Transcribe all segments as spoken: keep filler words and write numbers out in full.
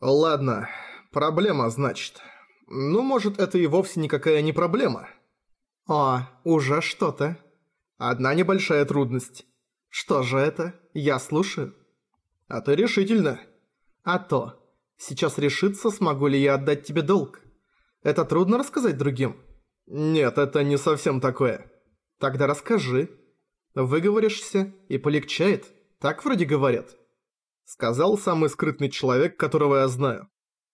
Ладно, проблема, значит. Ну, может, это и вовсе никакая не проблема. О, уже что-то. Одна небольшая трудность. Что же это? Я слушаю. А ты решительно. А то. Сейчас решиться, смогу ли я отдать тебе долг. Это трудно рассказать другим? Нет, это не совсем такое. Тогда расскажи. Выговоришься и полегчает. Так вроде говорят. Сказал самый скрытный человек, которого я знаю.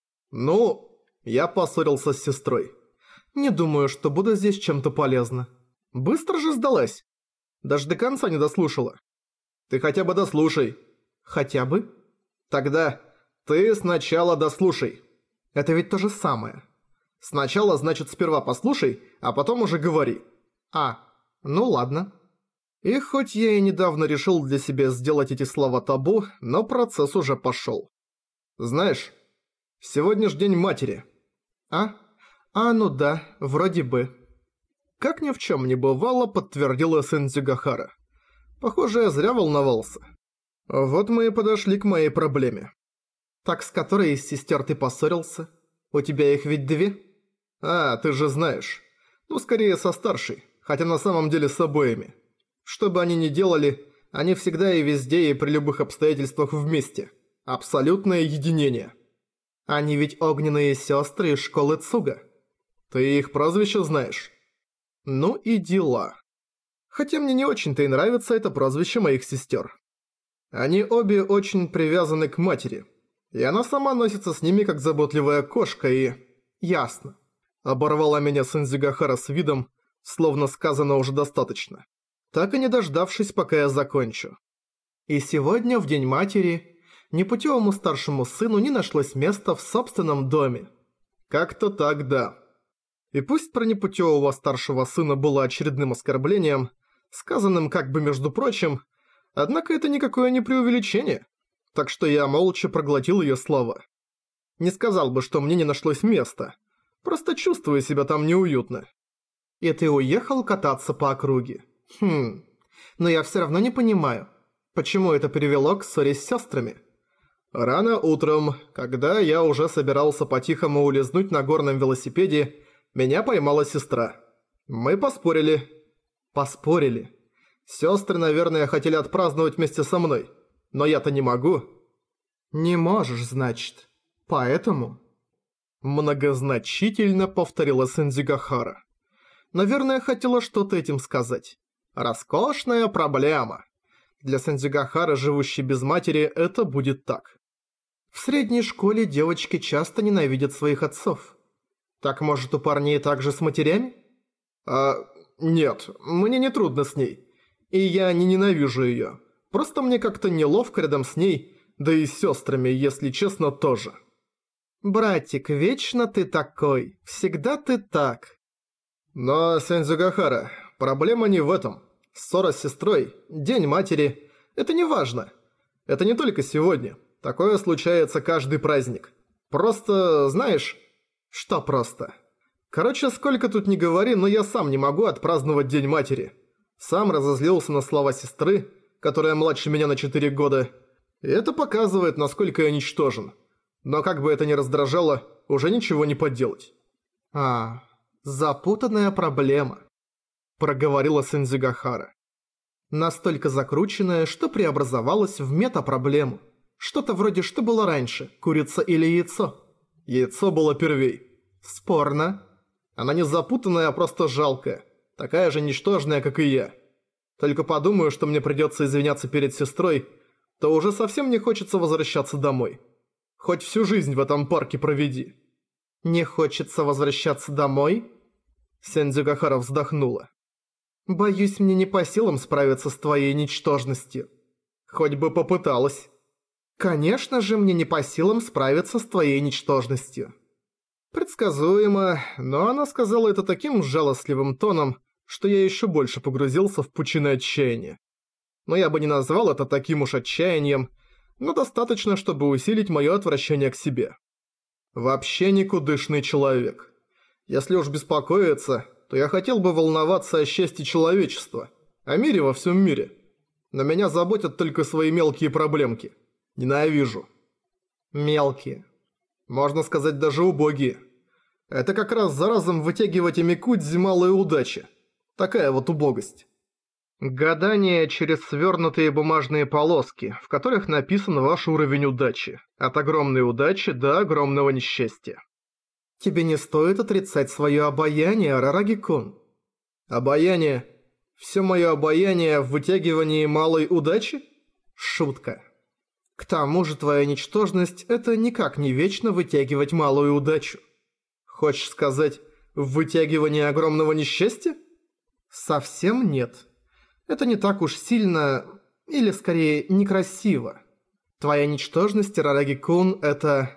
Ну, я поссорился с сестрой. Не думаю, что буду здесь чем-то полезно. Быстро же сдалась. Даже до конца не дослушала. Ты хотя бы дослушай. Хотя бы? Тогда ты сначала дослушай. Это ведь то же самое. Сначала, значит, сперва послушай, а потом уже говори. А, ну ладно. И хоть я и недавно решил для себя сделать эти слова табу, но процесс уже пошел. Знаешь, сегодня ж день матери. А? А, ну да, вроде бы. Как ни в чем не бывало, подтвердила Сэндзюгахара. Похоже, я зря волновался. Вот мы и подошли к моей проблеме. Так с которой из сестер ты поссорился? У тебя их ведь две? А, ты же знаешь. Ну, скорее со старшей, хотя на самом деле с обоими. Что бы они ни делали, они всегда и везде и при любых обстоятельствах вместе. Абсолютное единение. Они ведь огненные сестры из школы Цуга. Ты их прозвище знаешь? Ну и дела. Хотя мне не очень-то и нравится это прозвище моих сестер. Они обе очень привязаны к матери. И она сама носится с ними как заботливая кошка и... Ясно. Оборвала меня Сэндзюгахара с видом, словно сказано уже достаточно. Так и не дождавшись, пока я закончу. И сегодня, в День Матери, непутевому старшему сыну не нашлось места в собственном доме. Как-то так, да. И пусть про непутевого старшего сына было очередным оскорблением, сказанным как бы между прочим, однако это никакое не преувеличение, так что я молча проглотил ее слова. Не сказал бы, что мне не нашлось места, просто чувствую себя там неуютно. И ты уехал кататься по округе? Хм, но я все равно не понимаю, почему это привело к ссоре с сестрами. Рано утром, когда я уже собирался по-тихому улизнуть на горном велосипеде, меня поймала сестра. Мы поспорили. Поспорили. Сестры, наверное, хотели отпраздновать вместе со мной, но я-то не могу. Не можешь, значит. Поэтому... Многозначительно повторила Сэндзюгахара. Наверное, хотела что-то этим сказать. Роскошная проблема. Для Сэндзюгахары, живущей без матери, это будет так. В средней школе девочки часто ненавидят своих отцов. Так может у парней также с матерями? А, нет, мне не трудно с ней. И я не ненавижу её. Просто мне как-то неловко рядом с ней, да и с сёстрами, если честно, тоже. Братик, вечно ты такой. Всегда ты так. Но, Сэндзюгахара, проблема не в этом. Ссора с сестрой, День матери – это не важно. Это не только сегодня. Такое случается каждый праздник. Просто, знаешь... Что просто? Короче, сколько тут ни говори, но я сам не могу отпраздновать День матери. Сам разозлился на слова сестры, которая младше меня на четыре года. И это показывает, насколько я ничтожен. Но как бы это ни раздражало, уже ничего не поделать. А, запутанная проблема. Проговорила Сэндзюгахара. Настолько закрученная, что преобразовалась в метапроблему. Что-то вроде что было раньше, курица или яйцо. Яйцо было первей. Спорно. Она не запутанная, а просто жалкая. Такая же ничтожная, как и я. Только подумаю, что мне придется извиняться перед сестрой, то уже совсем не хочется возвращаться домой. Хоть всю жизнь в этом парке проведи. Не хочется возвращаться домой? Сэндзюгахара вздохнула. Боюсь, мне не по силам справиться с твоей ничтожностью. Хоть бы попыталась. Конечно же, мне не по силам справиться с твоей ничтожностью. Предсказуемо, но она сказала это таким жалостливым тоном, что я еще больше погрузился в пучины отчаяния. Но я бы не назвал это таким уж отчаянием, но достаточно, чтобы усилить мое отвращение к себе. Вообще никудышный человек. Если уж беспокоиться, то я хотел бы волноваться о счастье человечества, о мире во всем мире. Но меня заботят только свои мелкие проблемки. Ненавижу. Мелкие. Можно сказать, даже убогие. Это как раз за разом вытягивать Эмикудзи малые удачи. Такая вот убогость. Гадание через свернутые бумажные полоски, в которых написан ваш уровень удачи. От огромной удачи до огромного несчастья. Тебе не стоит отрицать свое обаяние, Арараги-кун. Обаяние? Все мое обаяние в вытягивании малой удачи? Шутка. К тому же твоя ничтожность – это никак не вечно вытягивать малую удачу. Хочешь сказать, в вытягивании огромного несчастья? Совсем нет. Это не так уж сильно, или скорее некрасиво. Твоя ничтожность, Арараги-кун, это...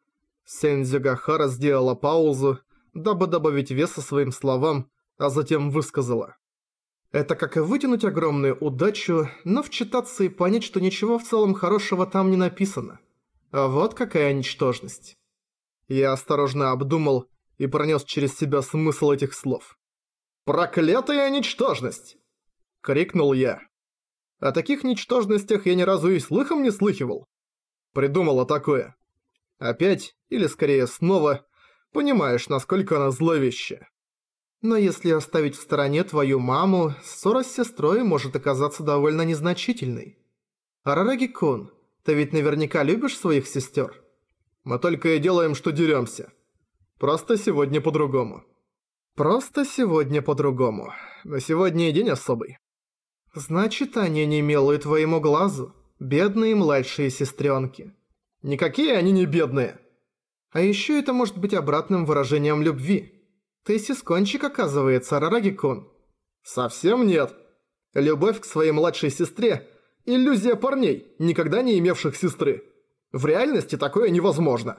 Сензюгахара сделала паузу, дабы добавить веса своим словам, а затем высказала. Это как и вытянуть огромную удачу, но вчитаться и понять, что ничего в целом хорошего там не написано. А вот какая ничтожность. Я осторожно обдумал и пронес через себя смысл этих слов. «Проклятая ничтожность!» — крикнул я. О таких ничтожностях я ни разу и слыхом не слыхивал. Придумала такое. Опять, или скорее снова, понимаешь, насколько она зловещая. Но если оставить в стороне твою маму, ссора с сестрой может оказаться довольно незначительной. Арараги-кун, ты ведь наверняка любишь своих сестер? Мы только и делаем, что деремся. Просто сегодня по-другому. Просто сегодня по-другому. Но сегодня и день особый. Значит, они не милые твоему глазу, бедные младшие сестренки. Никакие они не бедные. А еще это может быть обратным выражением любви. Ты сискончик, оказывается, Арараги-кун. Совсем нет. Любовь к своей младшей сестре – иллюзия парней, никогда не имевших сестры. В реальности такое невозможно.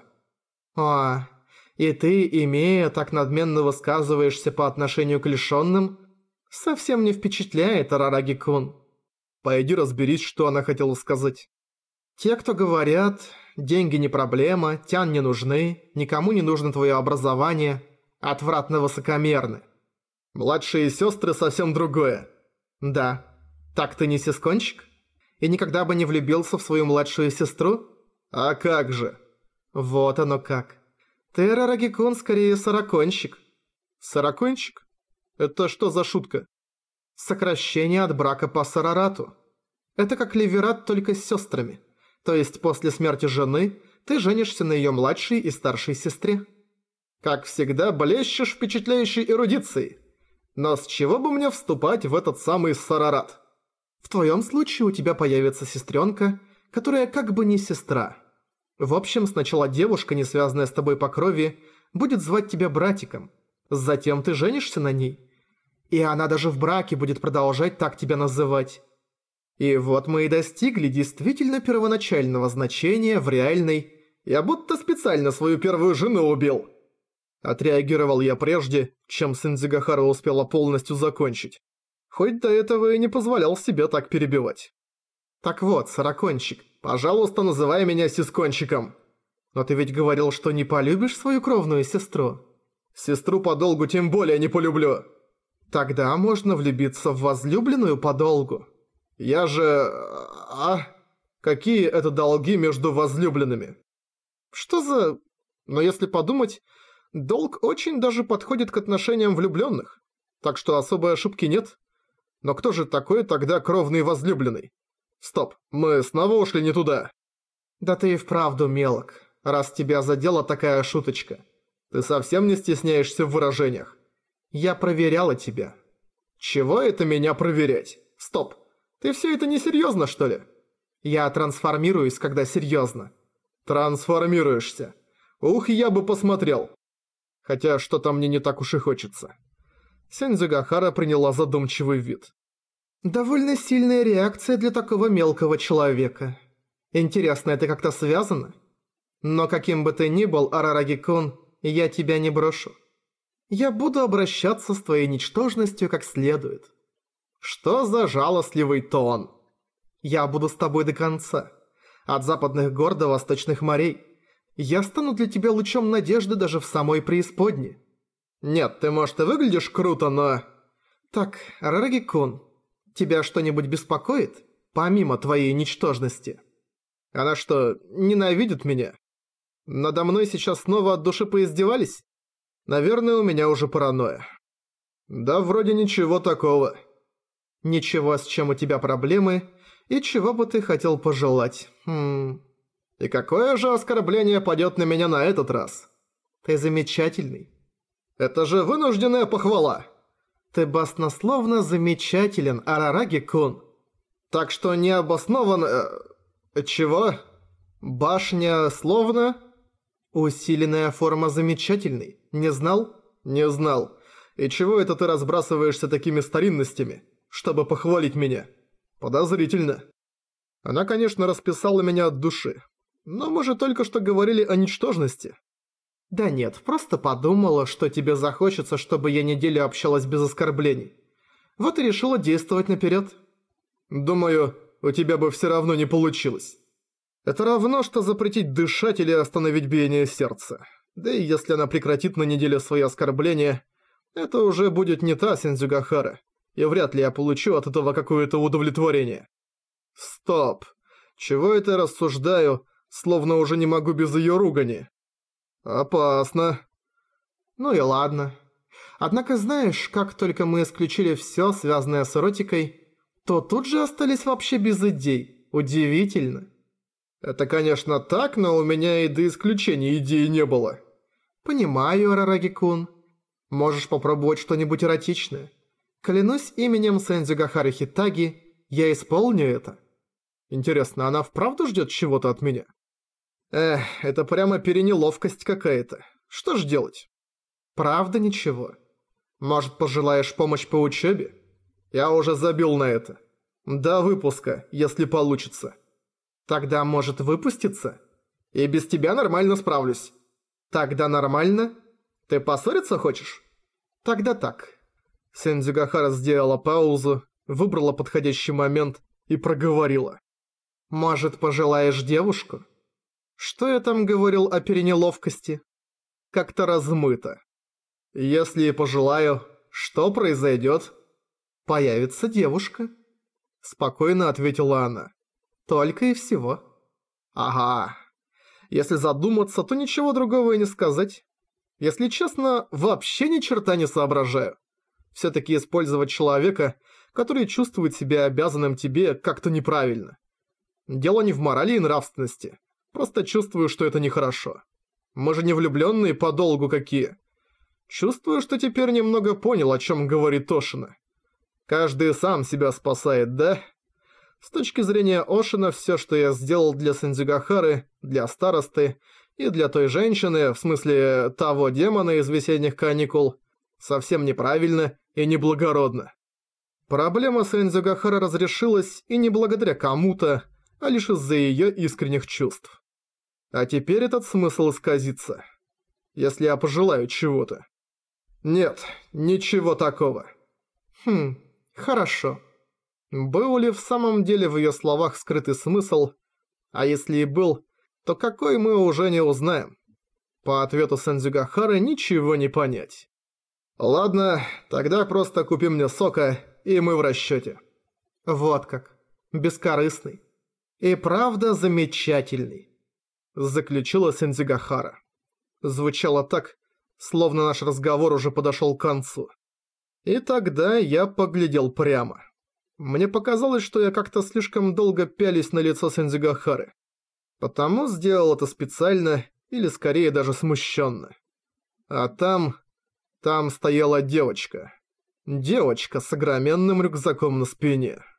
О, и ты, имея, так надменно высказываешься по отношению к лишённым, совсем не впечатляет, Арараги-кун. Пойди разберись, что она хотела сказать. Те, кто говорят, деньги не проблема, тян не нужны, никому не нужно твое образование, отвратно высокомерны. Младшие сестры совсем другое. Да. Так ты не сискончик? И никогда бы не влюбился в свою младшую сестру? А как же? Вот оно как. Ты, Арараги-кун, скорее сорокончик. Сорокончик? Это что за шутка? Сокращение от брака по сарарату. Это как ливерат, только с сестрами. То есть после смерти жены ты женишься на ее младшей и старшей сестре. Как всегда, блещешь впечатляющей эрудицией. Но с чего бы мне вступать в этот самый сарарат? В твоем случае у тебя появится сестренка, которая как бы не сестра. В общем, сначала девушка, не связанная с тобой по крови, будет звать тебя братиком. Затем ты женишься на ней. И она даже в браке будет продолжать так тебя называть. И вот мы и достигли действительно первоначального значения в реальной «я будто специально свою первую жену убил». Отреагировал я прежде, чем Сензюгахара успела полностью закончить. Хоть до этого и не позволял себе так перебивать. Так вот, сорокончик, пожалуйста, называй меня сискончиком. Но ты ведь говорил, что не полюбишь свою кровную сестру. Сестру подолгу тем более не полюблю. Тогда можно влюбиться в возлюбленную подолгу. Я же... А? Какие это долги между возлюбленными? Что за... Но если подумать, долг очень даже подходит к отношениям влюбленных. Так что особой ошибки нет. Но кто же такой тогда кровный возлюбленный? Стоп, мы снова ушли не туда. Да ты и вправду мелок, раз тебя задела такая шуточка. Ты совсем не стесняешься в выражениях. Я проверяла тебя. Чего это меня проверять? Стоп. Ты все это несерьезно, что ли? Я трансформируюсь, когда серьезно. Трансформируешься. Ух, я бы посмотрел. Хотя что-то мне не так уж и хочется. Сензюгахара приняла задумчивый вид. Довольно сильная реакция для такого мелкого человека. Интересно, это как-то связано? Но каким бы ты ни был, Арараги-кун, я тебя не брошу. Я буду обращаться с твоей ничтожностью как следует. Что за жалостливый тон? Я буду с тобой до конца. От западных гор до восточных морей. Я стану для тебя лучом надежды даже в самой преисподней. Нет, ты, может, и выглядишь круто, но... Так, Арараги-кун, тебя что-нибудь беспокоит, помимо твоей ничтожности? Она что, ненавидит меня? Надо мной сейчас снова от души поиздевались? Наверное, у меня уже паранойя. Да вроде ничего такого. Ничего, с чем у тебя проблемы, и чего бы ты хотел пожелать. Хм... И какое же оскорбление падет на меня на этот раз? Ты замечательный. Это же вынужденная похвала. Ты баснословно замечателен, Арараги-кун. Так что необоснованно... Э, чего? Башня словно... Усиленная форма замечательный. Не знал? Не знал. И чего это ты разбрасываешься такими старинностями, чтобы похвалить меня? Подозрительно. Она, конечно, расписала меня от души. Но мы же только что говорили о ничтожности. Да нет, просто подумала, что тебе захочется, чтобы я неделю общалась без оскорблений. Вот и решила действовать наперед. Думаю, у тебя бы все равно не получилось. Это равно, что запретить дышать или остановить биение сердца. Да и если она прекратит на неделю свои оскорбления, это уже будет не та Синдзюгахара, и вряд ли я получу от этого какое-то удовлетворение. Стоп. Чего это я рассуждаю, словно уже не могу без её ругани? Опасно. Ну и ладно. Однако знаешь, как только мы исключили всё, связанное с эротикой, то тут же остались вообще без идей. Удивительно. Это, конечно, так, но у меня и до исключения идей не было. Понимаю, Арараги-кун. Можешь попробовать что-нибудь эротичное. Клянусь именем Сэндзюгахары Хитаги, я исполню это. Интересно, она вправду ждет чего-то от меня? Эх, это прямо перенеловкость какая-то. Что ж делать? Правда ничего. Может, пожелаешь помощь по учебе? Я уже забил на это. До выпуска, если получится. Тогда, может, выпуститься? И без тебя нормально справлюсь. Тогда нормально? Ты поссориться хочешь? Тогда так. Сэндзюгахара сделала паузу, выбрала подходящий момент и проговорила. Может, пожелаешь девушку? Что я там говорил о перенеловкости? Как-то размыто. Если и пожелаю, что произойдет? Появится девушка. Спокойно ответила она. Только и всего. Ага. Если задуматься, то ничего другого и не сказать. Если честно, вообще ни черта не соображаю. Все-таки использовать человека, который чувствует себя обязанным тебе, как-то неправильно. Дело не в морали и нравственности. Просто чувствую, что это нехорошо. Мы же не влюбленные подолгу какие. Чувствую, что теперь немного понял, о чем говорит Ошина. Каждый сам себя спасает, да? С точки зрения Ошина, все, что я сделал для Сэндзюгахары, для старосты и для той женщины, в смысле того демона из весенних каникул, совсем неправильно и неблагородно. Проблема Сэндзюгахары разрешилась и не благодаря кому-то, а лишь из-за ее искренних чувств. А теперь этот смысл исказится. Если я пожелаю чего-то. Нет, ничего такого. Хм, хорошо. Был ли в самом деле в ее словах скрытый смысл? А если и был, то какой мы уже не узнаем. По ответу Сэндзюгахары ничего не понять. Ладно, тогда просто купи мне сока, и мы в расчете. Вот как. Бескорыстный. И правда замечательный. Заключила Сэндзюгахара. Звучало так, словно наш разговор уже подошел к концу. И тогда я поглядел прямо. Мне показалось, что я как-то слишком долго пялись на лицо Сэндзюгахары. Потому сделал это специально, или скорее даже смущенно. А там... там стояла девочка. Девочка с огроменным рюкзаком на спине.